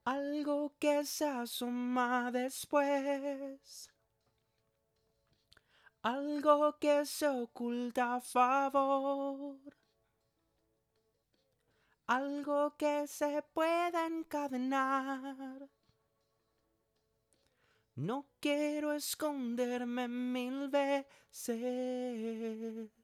algo que se asoma después, algo que se oculta a favor, algo que se pueda encadenar. No quiero esconderme 1000 veces.